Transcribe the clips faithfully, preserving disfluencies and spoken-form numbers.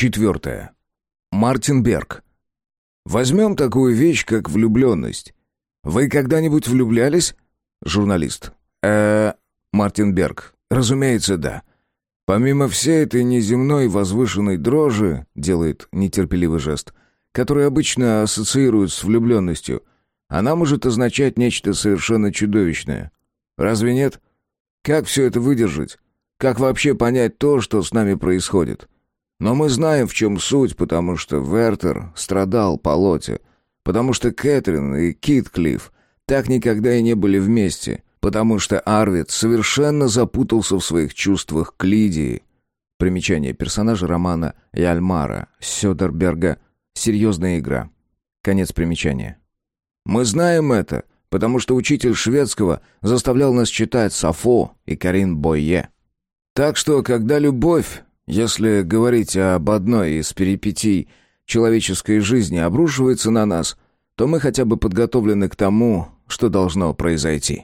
Четвертое. Мартин Берг. Возьмем такую вещь, как влюбленность. Вы когда-нибудь влюблялись? Журналист. э Мартин Берг. Разумеется, да. Помимо всей этой неземной возвышенной дрожи, делает нетерпеливый жест, который обычно ассоциируют с влюбленностью, она может означать нечто совершенно чудовищное. Разве нет? Как все это выдержать? Как вообще понять то, что с нами происходит? Но мы знаем, в чем суть, потому что Вертер страдал по Лоте, потому что Кэтрин и Китклифф так никогда и не были вместе, потому что Арвид совершенно запутался в своих чувствах к Лидии. Примечание персонажа романа Яльмара Сёдерберга «Серьезная игра». Конец примечания. Мы знаем это, потому что учитель шведского заставлял нас читать Сафо и Карин Бойе. Так что, когда любовь, если говорить об одной из перипетий человеческой жизни, обрушивается на нас, то мы хотя бы подготовлены к тому, что должно произойти.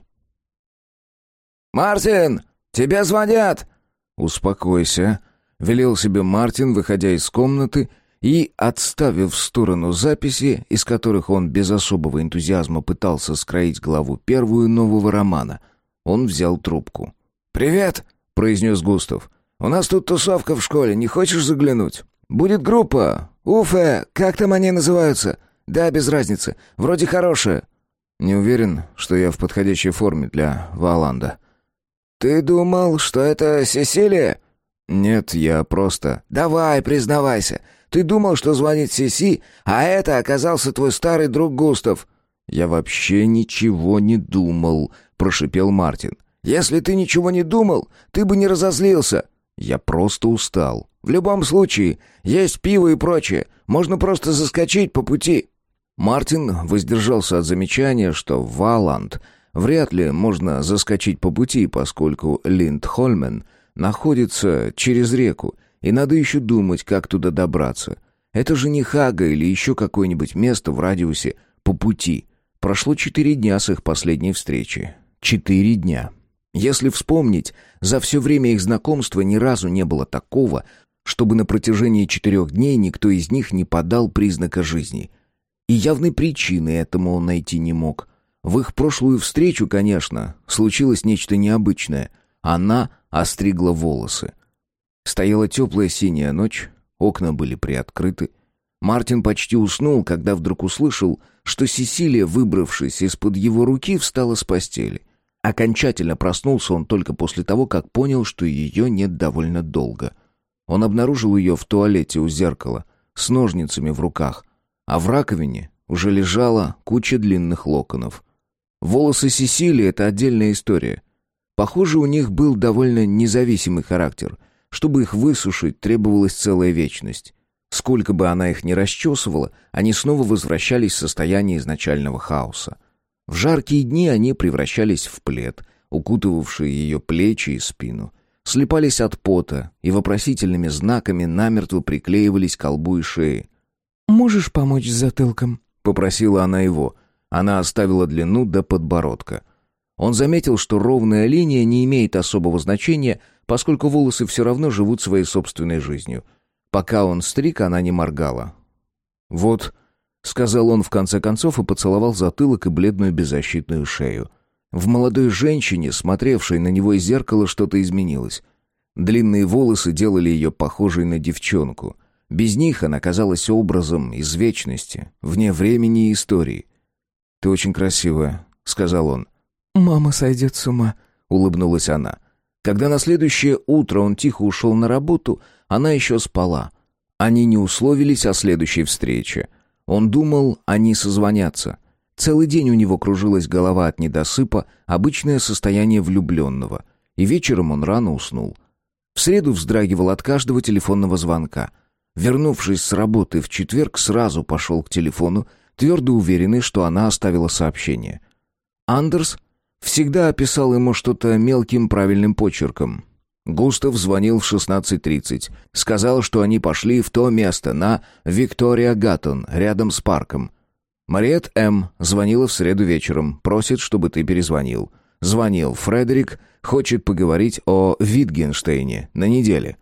«Мартин, тебе звонят!» «Успокойся», — велел себе Мартин, выходя из комнаты и, отставив в сторону записи, из которых он без особого энтузиазма пытался скроить главу первую нового романа, он взял трубку. «Привет!» — произнес Густав. «У нас тут тусовка в школе, не хочешь заглянуть? Будет группа. Уфе, как там они называются? Да, без разницы. Вроде хорошая». «Не уверен, что я в подходящей форме для Валанда». «Ты думал, что это Сесилия?» «Нет, я просто...» «Давай, признавайся. Ты думал, что звонит Сеси, а это оказался твой старый друг Густав». «Я вообще ничего не думал», — прошипел Мартин. «Если ты ничего не думал, ты бы не разозлился». «Я просто устал». «В любом случае, есть пиво и прочее. Можно просто заскочить по пути». Мартин воздержался от замечания, что в Валанд вряд ли можно заскочить по пути, поскольку Линдхольмен находится через реку, и надо еще думать, как туда добраться. Это же не Хага или еще какое-нибудь место в радиусе по пути. Прошло четыре дня с их последней встречи. Четыре дня. Если вспомнить, за все время их знакомства ни разу не было такого, чтобы на протяжении четырех дней никто из них не подал признака жизни. И явной причины этому он найти не мог. В их прошлую встречу, конечно, случилось нечто необычное. Она остригла волосы. Стояла теплая синяя ночь, окна были приоткрыты. Мартин почти уснул, когда вдруг услышал, что Сесилия, выбравшись из-под его руки, встала с постели. Окончательно проснулся он только после того, как понял, что ее нет довольно долго. Он обнаружил ее в туалете у зеркала, с ножницами в руках, а в раковине уже лежала куча длинных локонов. Волосы Сесилии — это отдельная история. Похоже, у них был довольно независимый характер. Чтобы их высушить, требовалась целая вечность. Сколько бы она их ни расчесывала, они снова возвращались в состояние изначального хаоса. В жаркие дни они превращались в плед, укутывавший ее плечи и спину, слипались от пота и вопросительными знаками намертво приклеивались к лбу и шее. «Можешь помочь с затылком?» — попросила она его. Она оставила длину до подбородка. Он заметил, что ровная линия не имеет особого значения, поскольку волосы все равно живут своей собственной жизнью. Пока он стриг, она не моргала. «Вот», — сказал он в конце концов и поцеловал затылок и бледную беззащитную шею. В молодой женщине, смотревшей на него из зеркала, что-то изменилось. Длинные волосы делали ее похожей на девчонку. Без них она казалась образом из вечности, вне времени и истории. «Ты очень красивая», — сказал он. «Мама сойдет с ума», — улыбнулась она. Когда на следующее утро он тихо ушел на работу, она еще спала. Они не условились о следующей встрече. Он думал, они созвонятся. Целый день у него кружилась голова от недосыпа, обычное состояние влюбленного. И вечером он рано уснул. В среду вздрагивал от каждого телефонного звонка. Вернувшись с работы в четверг, сразу пошел к телефону, твердо уверенный, что она оставила сообщение. Андерс всегда описал ему что-то мелким правильным почерком. Густав звонил в шестнадцать тридцать. Сказал, что они пошли в то место на Виктория-Гаттон, рядом с парком. Мариет М. звонила в среду вечером, просит, чтобы ты перезвонил. Звонил Фредерик, хочет поговорить о Витгенштейне на неделе.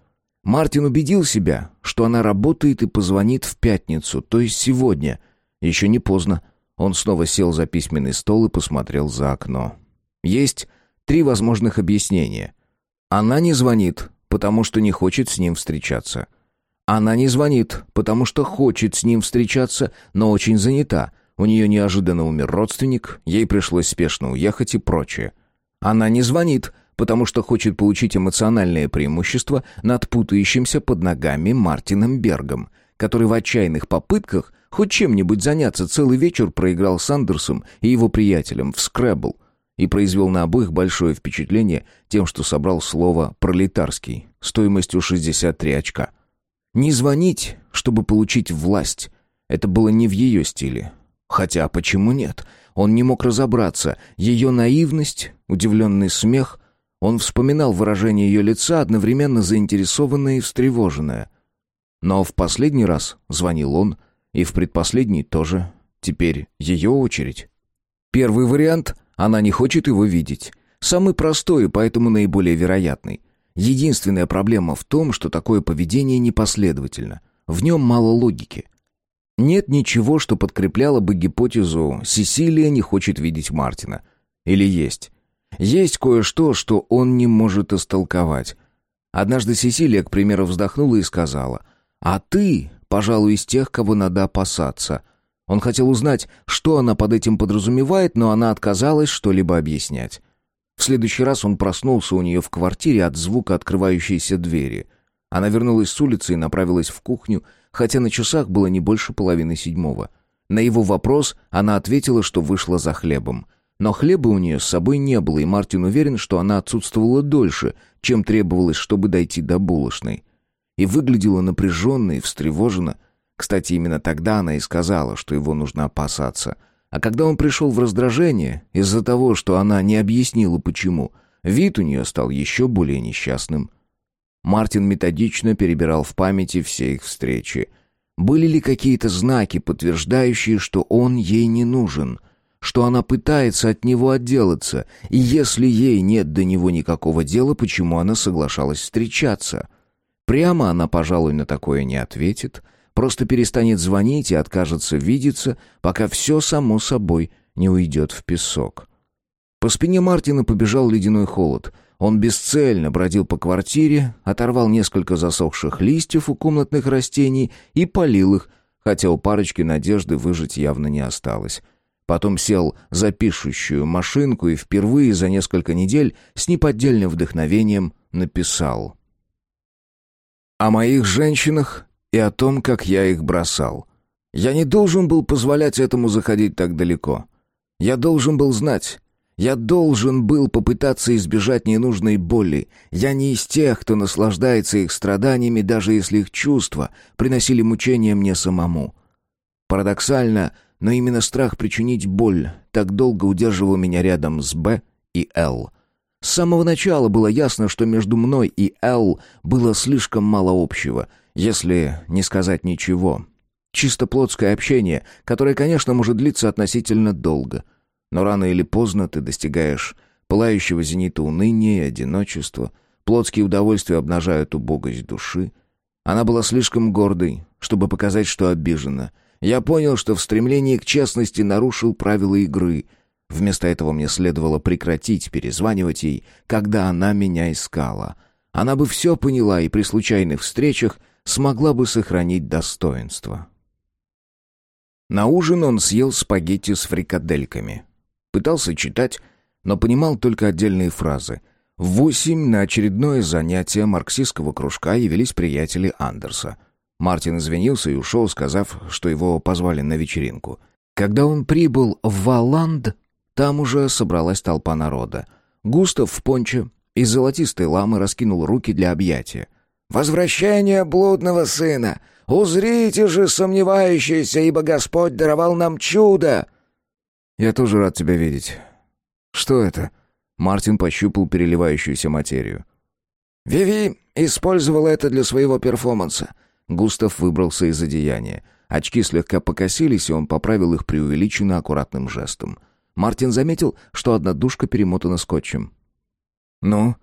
Мартин убедил себя, что она работает и позвонит в пятницу, то есть сегодня. Еще не поздно. Он снова сел за письменный стол и посмотрел за окно. Есть три возможных объяснения. Она не звонит, потому что не хочет с ним встречаться. Она не звонит, потому что хочет с ним встречаться, но очень занята. У нее неожиданно умер родственник, ей пришлось спешно уехать и прочее. Она не звонит, потому что хочет получить эмоциональное преимущество над путающимся под ногами Мартином Бергом, который в отчаянных попытках хоть чем-нибудь заняться целый вечер проиграл с Андерсом и его приятелем в скрэбл и произвел на обоих большое впечатление тем, что собрал слово «пролетарский» стоимостью шестьдесят три очка. Не звонить, чтобы получить власть, это было не в ее стиле. Хотя почему нет? Он не мог разобраться. Ее наивность, удивленный смех. Он вспоминал выражение ее лица, одновременно заинтересованное и встревоженное. Но в последний раз звонил он, и в предпоследний тоже. Теперь ее очередь. Первый вариант — она не хочет его видеть. Самый простой и поэтому наиболее вероятный. Единственная проблема в том, что такое поведение непоследовательно. В нем мало логики. Нет ничего, что подкрепляло бы гипотезу «Сесилия не хочет видеть Мартина». Или есть? Есть кое-что, что он не может истолковать. Однажды Сесилия, к примеру, вздохнула и сказала: «А ты, пожалуй, из тех, кого надо опасаться». Он хотел узнать, что она под этим подразумевает, но она отказалась что-либо объяснять. В следующий раз он проснулся у нее в квартире от звука открывающейся двери. Она вернулась с улицы и направилась в кухню, хотя на часах было не больше половины седьмого. На его вопрос она ответила, что вышла за хлебом. Но хлеба у нее с собой не было, и Мартин уверен, что она отсутствовала дольше, чем требовалось, чтобы дойти до булочной. И выглядела напряженно и встревоженно. Кстати, именно тогда она и сказала, что его нужно опасаться. А когда он пришел в раздражение из-за того, что она не объяснила почему, вид у нее стал еще более несчастным. Мартин методично перебирал в памяти все их встречи. Были ли какие-то знаки, подтверждающие, что он ей не нужен, что она пытается от него отделаться, и если ей нет до него никакого дела, почему она соглашалась встречаться? Прямо она, пожалуй, на такое не ответит, просто перестанет звонить и откажется видеться, пока все само собой не уйдет в песок. По спине Мартина побежал ледяной холод. Он бесцельно бродил по квартире, оторвал несколько засохших листьев у комнатных растений и полил их, хотя у парочки надежды выжить явно не осталось. Потом сел за пишущую машинку и впервые за несколько недель с неподдельным вдохновением написал о моих женщинах и о том, как я их бросал. Я не должен был позволять этому заходить так далеко. Я должен был знать. Я должен был попытаться избежать ненужной боли. Я не из тех, кто наслаждается их страданиями, даже если их чувства приносили мучения мне самому. Парадоксально, но именно страх причинить боль так долго удерживал меня рядом с Б и Л. С самого начала было ясно, что между мной и Л было слишком мало общего, если не сказать ничего. Чисто плотское общение, которое, конечно, может длиться относительно долго. Но рано или поздно ты достигаешь пылающего зенита уныния и одиночества. Плотские удовольствия обнажают убогость души. Она была слишком гордой, чтобы показать, что обижена. Я понял, что в стремлении к честности нарушил правила игры. Вместо этого мне следовало прекратить перезванивать ей, когда она меня искала. Она бы все поняла и при случайных встречах смогла бы сохранить достоинство. На ужин он съел спагетти с фрикадельками. Пытался читать, но понимал только отдельные фразы. В восемь на очередное занятие марксистского кружка явились приятели Андерса. Мартин извинился и ушел, сказав, что его позвали на вечеринку. Когда он прибыл в Валланд, там уже собралась толпа народа. Густав в пончо из золотистой ламы раскинул руки для объятия. «Возвращение блудного сына! Узрите же, сомневающиеся, ибо Господь даровал нам чудо!» «Я тоже рад тебя видеть. Что это?» Мартин пощупал переливающуюся материю. «Виви использовала это для своего перформанса». Густав выбрался из одеяния. Очки слегка покосились, и он поправил их преувеличенно аккуратным жестом. Мартин заметил, что одна дужка перемотана скотчем. «Ну,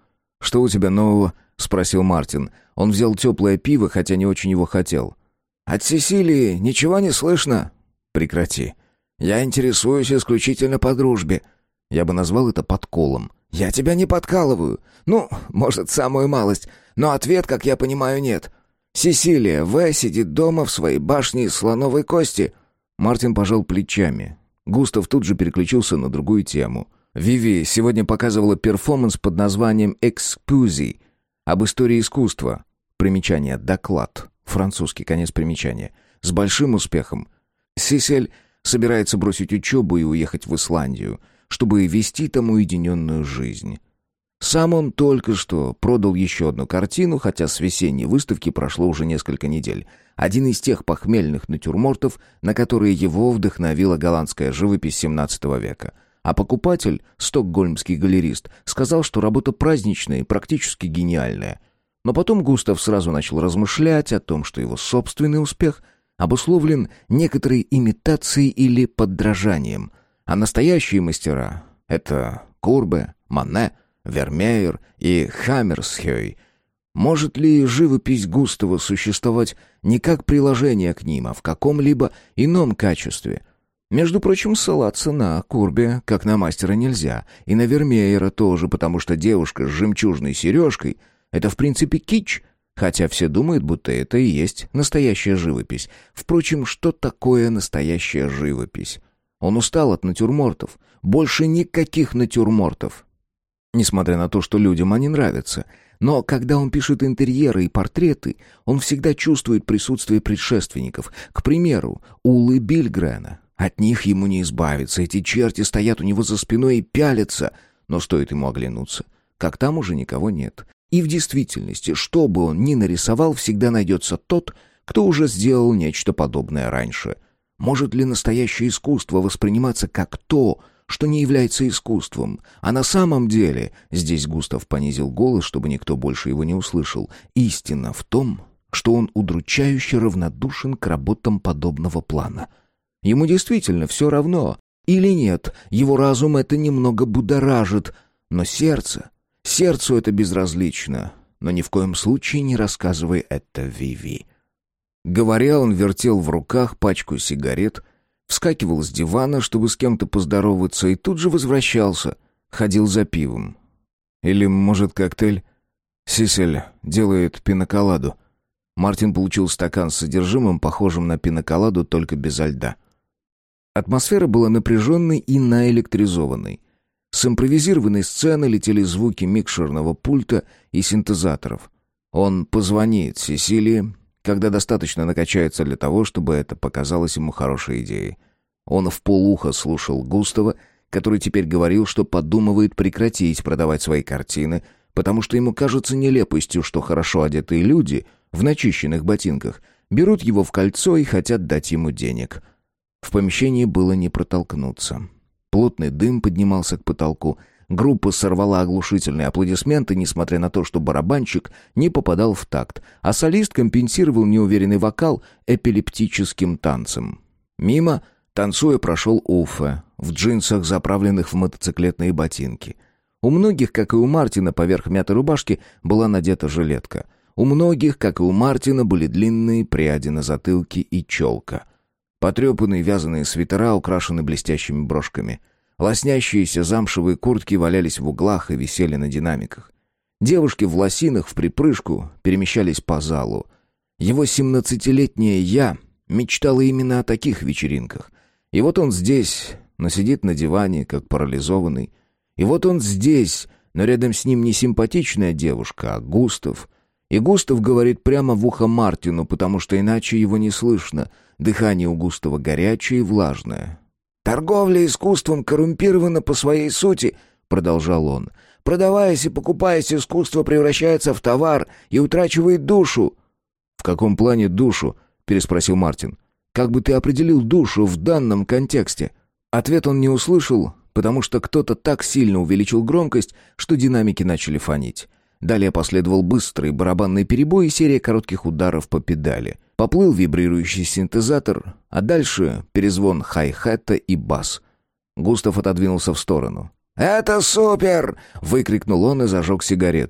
«Что у тебя нового?» — спросил Мартин. Он взял теплое пиво, хотя не очень его хотел. «От Сесилии ничего не слышно?» «Прекрати. Я интересуюсь исключительно по дружбе». Я бы назвал это подколом. «Я тебя не подкалываю. Ну, может, самую малость. Но ответ, как я понимаю, нет. Сесилия В. сидит дома в своей башне из слоновой кости». Мартин пожал плечами. Густав тут же переключился на другую тему. Виви сегодня показывала перформанс под названием «Экспузи» об истории искусства. Примечание «Доклад». Французский, конец примечания. С большим успехом. Сисель собирается бросить учебу и уехать в Исландию, чтобы вести там уединенную жизнь. Сам он только что продал еще одну картину, хотя с весенней выставки прошло уже несколько недель. Один из тех похмельных натюрмортов, на которые его вдохновила голландская живопись семнадцатого века. А покупатель, стокгольмский галерист, сказал, что работа праздничная и практически гениальная. Но потом Густав сразу начал размышлять о том, что его собственный успех обусловлен некоторой имитацией или подражанием. А настоящие мастера — это Курбе, Мане, Вермеер и Хаммерсхёй. Может ли живопись Густава существовать не как приложение к ним, а в каком-либо ином качестве? Между прочим, ссылаться на Курбе, как на мастера, нельзя, и на Вермеера тоже, потому что девушка с жемчужной сережкой — это в принципе кич, хотя все думают, будто это и есть настоящая живопись. Впрочем, что такое настоящая живопись? Он устал от натюрмортов. Больше никаких натюрмортов. Несмотря на то, что людям они нравятся. Но когда он пишет интерьеры и портреты, он всегда чувствует присутствие предшественников. К примеру, Улы Бильгрена. От них ему не избавиться. Эти черти стоят у него за спиной и пялятся. Но стоит ему оглянуться, как там уже никого нет. И в действительности, что бы он ни нарисовал, всегда найдется тот, кто уже сделал нечто подобное раньше. Может ли настоящее искусство восприниматься как то, что не является искусством? А на самом деле, здесь Густав понизил голос, чтобы никто больше его не услышал, истина в том, что он удручающе равнодушен к работам подобного плана. Ему действительно все равно, или нет, его разум это немного будоражит, но сердце, сердцу это безразлично, но ни в коем случае не рассказывай это Виви. Говоря, он вертел в руках пачку сигарет, вскакивал с дивана, чтобы с кем-то поздороваться, и тут же возвращался, ходил за пивом. Или, может, коктейль? Сисель делает пиноколаду. Мартин получил стакан с содержимым, похожим на пиноколаду, только безо льда. Атмосфера была напряженной и наэлектризованной. С импровизированной сцены летели звуки микшерного пульта и синтезаторов. Он позвонит Сесилии, когда достаточно накачается для того, чтобы это показалось ему хорошей идеей. Он вполуха слушал Густава, который теперь говорил, что подумывает прекратить продавать свои картины, потому что ему кажется нелепостью, что хорошо одетые люди в начищенных ботинках берут его в кольцо и хотят дать ему денег. В помещении было не протолкнуться. Плотный дым поднимался к потолку. Группа сорвала оглушительные аплодисменты, несмотря на то, что барабанщик не попадал в такт, а солист компенсировал неуверенный вокал эпилептическим танцем. Мимо, танцуя, прошел Уффе, в джинсах, заправленных в мотоциклетные ботинки. У многих, как и у Мартина, поверх мятой рубашки была надета жилетка. У многих, как и у Мартина, были длинные пряди на затылке и челка. Потрепанные вязаные свитера украшены блестящими брошками. Лоснящиеся замшевые куртки валялись в углах и висели на динамиках. Девушки в лосинах вприпрыжку перемещались по залу. Его семнадцатилетнее «я» мечтало именно о таких вечеринках. И вот он здесь, но сидит на диване, как парализованный. И вот он здесь, но рядом с ним не симпатичная девушка, а Густав. И Густав говорит прямо в ухо Мартину, потому что иначе его не слышно. Дыхание у Густава горячее и влажное. «Торговля искусством коррумпирована по своей сути», — продолжал он. «Продаваясь и покупаясь, искусство превращается в товар и утрачивает душу». «В каком плане душу?» — переспросил Мартин. «Как бы ты определил душу в данном контексте?» Ответ он не услышал, потому что кто-то так сильно увеличил громкость, что динамики начали фонить. Далее последовал быстрый барабанный перебой и серия коротких ударов по педали. Поплыл вибрирующий синтезатор, а дальше перезвон хай-хета и бас. Густав отодвинулся в сторону. «Это супер!» — выкрикнул он и зажег сигарету.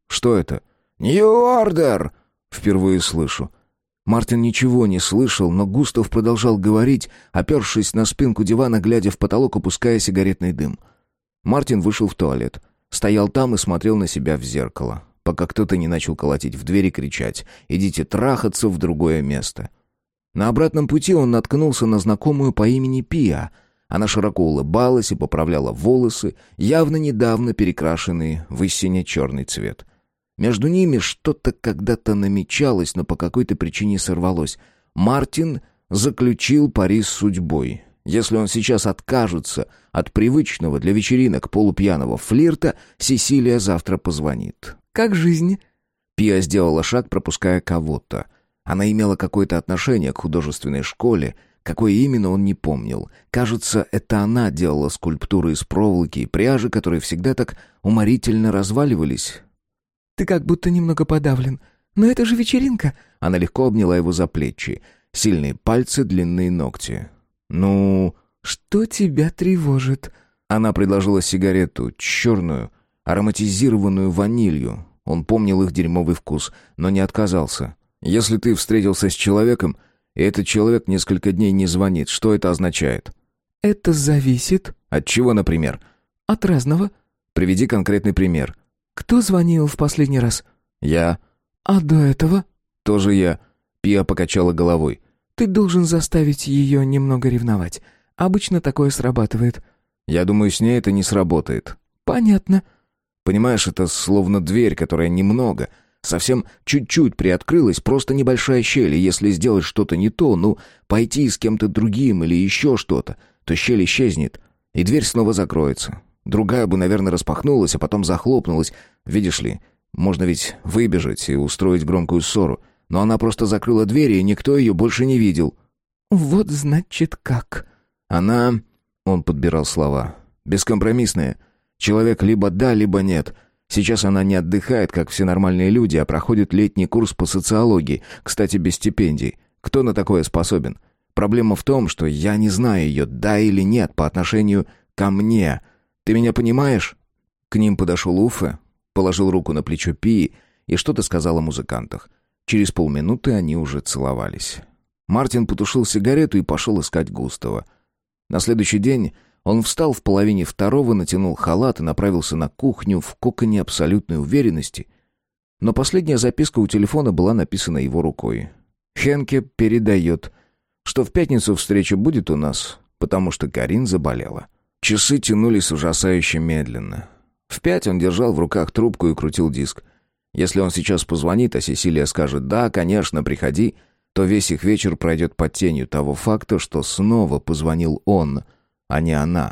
«Что это?» «Нью Ордер!» «Впервые слышу». Мартин ничего не слышал, но Густав продолжал говорить, опершись на спинку дивана, глядя в потолок, опуская сигаретный дым. Мартин вышел в туалет. Стоял там и смотрел на себя в зеркало, пока кто-то не начал колотить в дверь и кричать: «Идите трахаться в другое место». На обратном пути он наткнулся на знакомую по имени Пиа. Она широко улыбалась и поправляла волосы, явно недавно перекрашенные в истинно черный цвет. Между ними что-то когда-то намечалось, но по какой-то причине сорвалось. Мартин заключил пари с судьбой. Если он сейчас откажется от привычного для вечеринок полупьяного флирта, Сесилия завтра позвонит. «Как жизнь?» Пиа сделала шаг, пропуская кого-то. Она имела какое-то отношение к художественной школе, какое именно он не помнил. Кажется, это она делала скульптуры из проволоки и пряжи, которые всегда так уморительно разваливались. «Ты как будто немного подавлен. Но это же вечеринка!» Она легко обняла его за плечи. Сильные пальцы, длинные ногти. «Ну...» «Что тебя тревожит?» Она предложила сигарету, черную, ароматизированную ванилью. Он помнил их дерьмовый вкус, но не отказался. «Если ты встретился с человеком, и этот человек несколько дней не звонит, что это означает?» «Это зависит...» «От чего, например?» «От разного». «Приведи конкретный пример». «Кто звонил в последний раз?» «Я». «А до этого?» «Тоже я». Пиа покачала головой. «Ты должен заставить ее немного ревновать. Обычно такое срабатывает». «Я думаю, с ней это не сработает». «Понятно». «Понимаешь, это словно дверь, которая немного, совсем чуть-чуть приоткрылась, просто небольшая щель, и если сделать что-то не то, ну, пойти с кем-то другим или еще что-то, то щель исчезнет, и дверь снова закроется. Другая бы, наверное, распахнулась, а потом захлопнулась. Видишь ли, можно ведь выбежать и устроить громкую ссору, но она просто закрыла дверь, и никто ее больше не видел». «Вот значит как». «Она...» — он подбирал слова. «Бескомпромиссная. Человек либо да, либо нет. Сейчас она не отдыхает, как все нормальные люди, а проходит летний курс по социологии, кстати, без стипендий. Кто на такое способен? Проблема в том, что я не знаю ее, да или нет, по отношению ко мне. Ты меня понимаешь?» К ним подошел Уфе, положил руку на плечо Пии и что-то сказал о музыкантах. Через полминуты они уже целовались. Мартин потушил сигарету и пошел искать Густава. На следующий день он встал в половине второго, натянул халат и направился на кухню в коконе абсолютной уверенности. Но последняя записка у телефона была написана его рукой. «Хенке передает, что в пятницу встреча будет у нас, потому что Карин заболела». Часы тянулись ужасающе медленно. В пять он держал в руках трубку и крутил диск. Если он сейчас позвонит, а Сесилия скажет «да, конечно, приходи», то весь их вечер пройдет под тенью того факта, что снова позвонил он, а не она.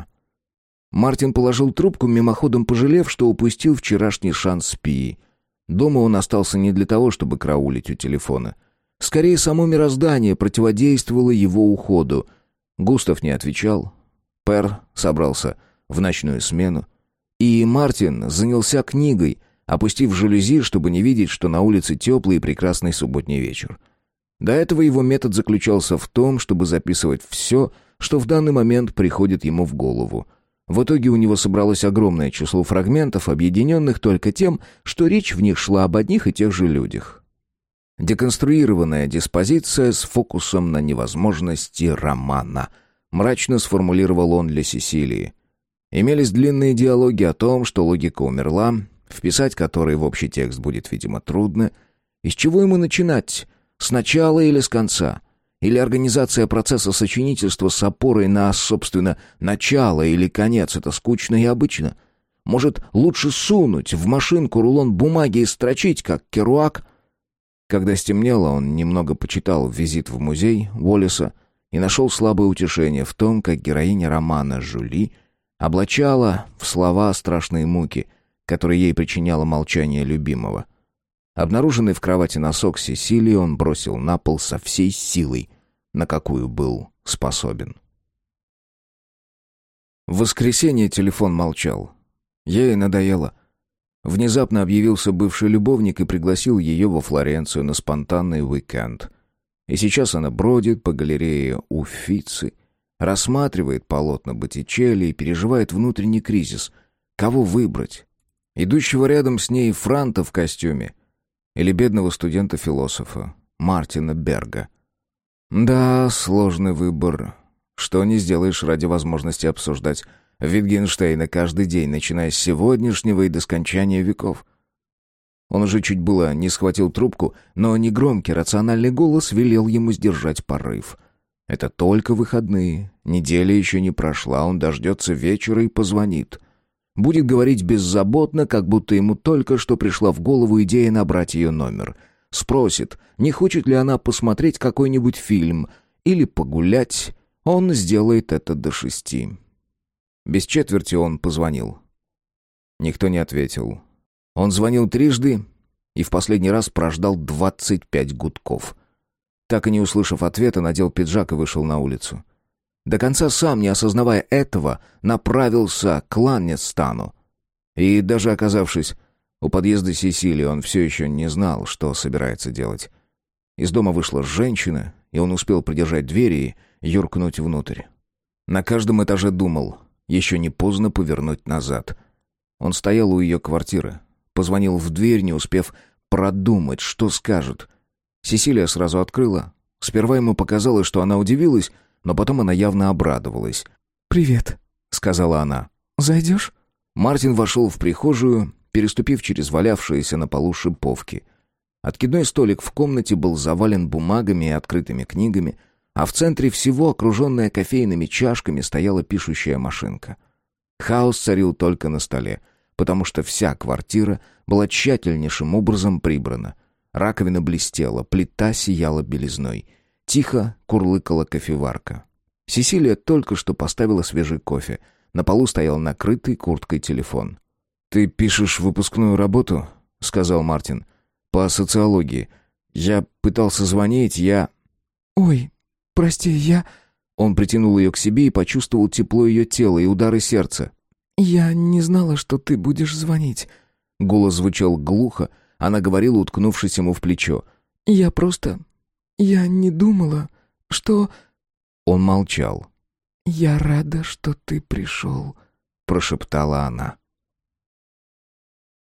Мартин положил трубку, мимоходом пожалев, что упустил вчерашний шанс с Пией. Дома он остался не для того, чтобы караулить у телефона. Скорее, само мироздание противодействовало его уходу. Густав не отвечал. Пер собрался в ночную смену. И Мартин занялся книгой, опустив жалюзи, чтобы не видеть, что на улице теплый и прекрасный субботний вечер. До этого его метод заключался в том, чтобы записывать все, что в данный момент приходит ему в голову. В итоге у него собралось огромное число фрагментов, объединенных только тем, что речь в них шла об одних и тех же людях. «Деконструированная диспозиция с фокусом на невозможности романа», мрачно сформулировал он для Сесилии. Имелись длинные диалоги о том, что логика умерла, вписать которые в общий текст будет, видимо, трудно. Из чего ему начинать? С начала или с конца? Или организация процесса сочинительства с опорой на, собственно, начало или конец — это скучно и обычно? Может, лучше сунуть в машинку рулон бумаги и строчить, как Керуак? Когда стемнело, он немного почитал «Визит в музей» Уоллеса и нашел слабое утешение в том, как героиня романа Жюли облачала в слова страшные муки, которые ей причиняло молчание любимого. Обнаруженный в кровати носок Сесилии он бросил на пол со всей силой, на какую был способен. В воскресенье телефон молчал. Ей надоело. Внезапно объявился бывший любовник и пригласил ее во Флоренцию на спонтанный уикенд. И сейчас она бродит по галерее Уффици, рассматривает полотна Боттичелли и переживает внутренний кризис. Кого выбрать? идущего рядом с ней франта в костюме или бедного студента-философа Мартина Берга. Да, сложный выбор. Что не сделаешь ради возможности обсуждать Витгенштейна каждый день, начиная с сегодняшнего и до скончания веков. Он уже чуть было не схватил трубку, но негромкий рациональный голос велел ему сдержать порыв. Это только выходные, неделя еще не прошла, он дождется вечера и позвонит. Будет говорить беззаботно, как будто ему только что пришла в голову идея набрать ее номер. Спросит, не хочет ли она посмотреть какой-нибудь фильм или погулять. Он сделает это до шести. Без четверти он позвонил. Никто не ответил. Он звонил трижды и в последний раз прождал двадцать пять гудков. Так и не услышав ответа, надел пиджак и вышел на улицу. До конца сам, не осознавая этого, направился к Ланнестану. И даже оказавшись у подъезда Сесилии, он все еще не знал, что собирается делать. Из дома вышла женщина, и он успел придержать двери и юркнуть внутрь. На каждом этаже думал, еще не поздно повернуть назад. Он стоял у ее квартиры, позвонил в дверь, не успев продумать, что скажет. Сесилия сразу открыла. Сперва ему показалось, что она удивилась, но потом она явно обрадовалась. «Привет», — сказала она. «Зайдешь?» Мартин вошел в прихожую, переступив через валявшиеся на полу шиповки. Откидной столик в комнате был завален бумагами и открытыми книгами, а в центре всего, окруженная кофейными чашками, стояла пишущая машинка. Хаос царил только на столе, потому что вся квартира была тщательнейшим образом прибрана. Раковина блестела, плита сияла белизной. Тихо курлыкала кофеварка. Сесилия только что поставила свежий кофе. На полу стоял накрытый курткой телефон. «Ты пишешь выпускную работу?» — сказал Мартин. «По социологии. Я пытался звонить, я...» «Ой, прости, я...» Он притянул ее к себе и почувствовал тепло ее тела и удары сердца. «Я не знала, что ты будешь звонить». Голос звучал глухо, она говорила, уткнувшись ему в плечо. «Я просто... Я не думала, что...» Он молчал. «Я рада, что ты пришел», — прошептала она.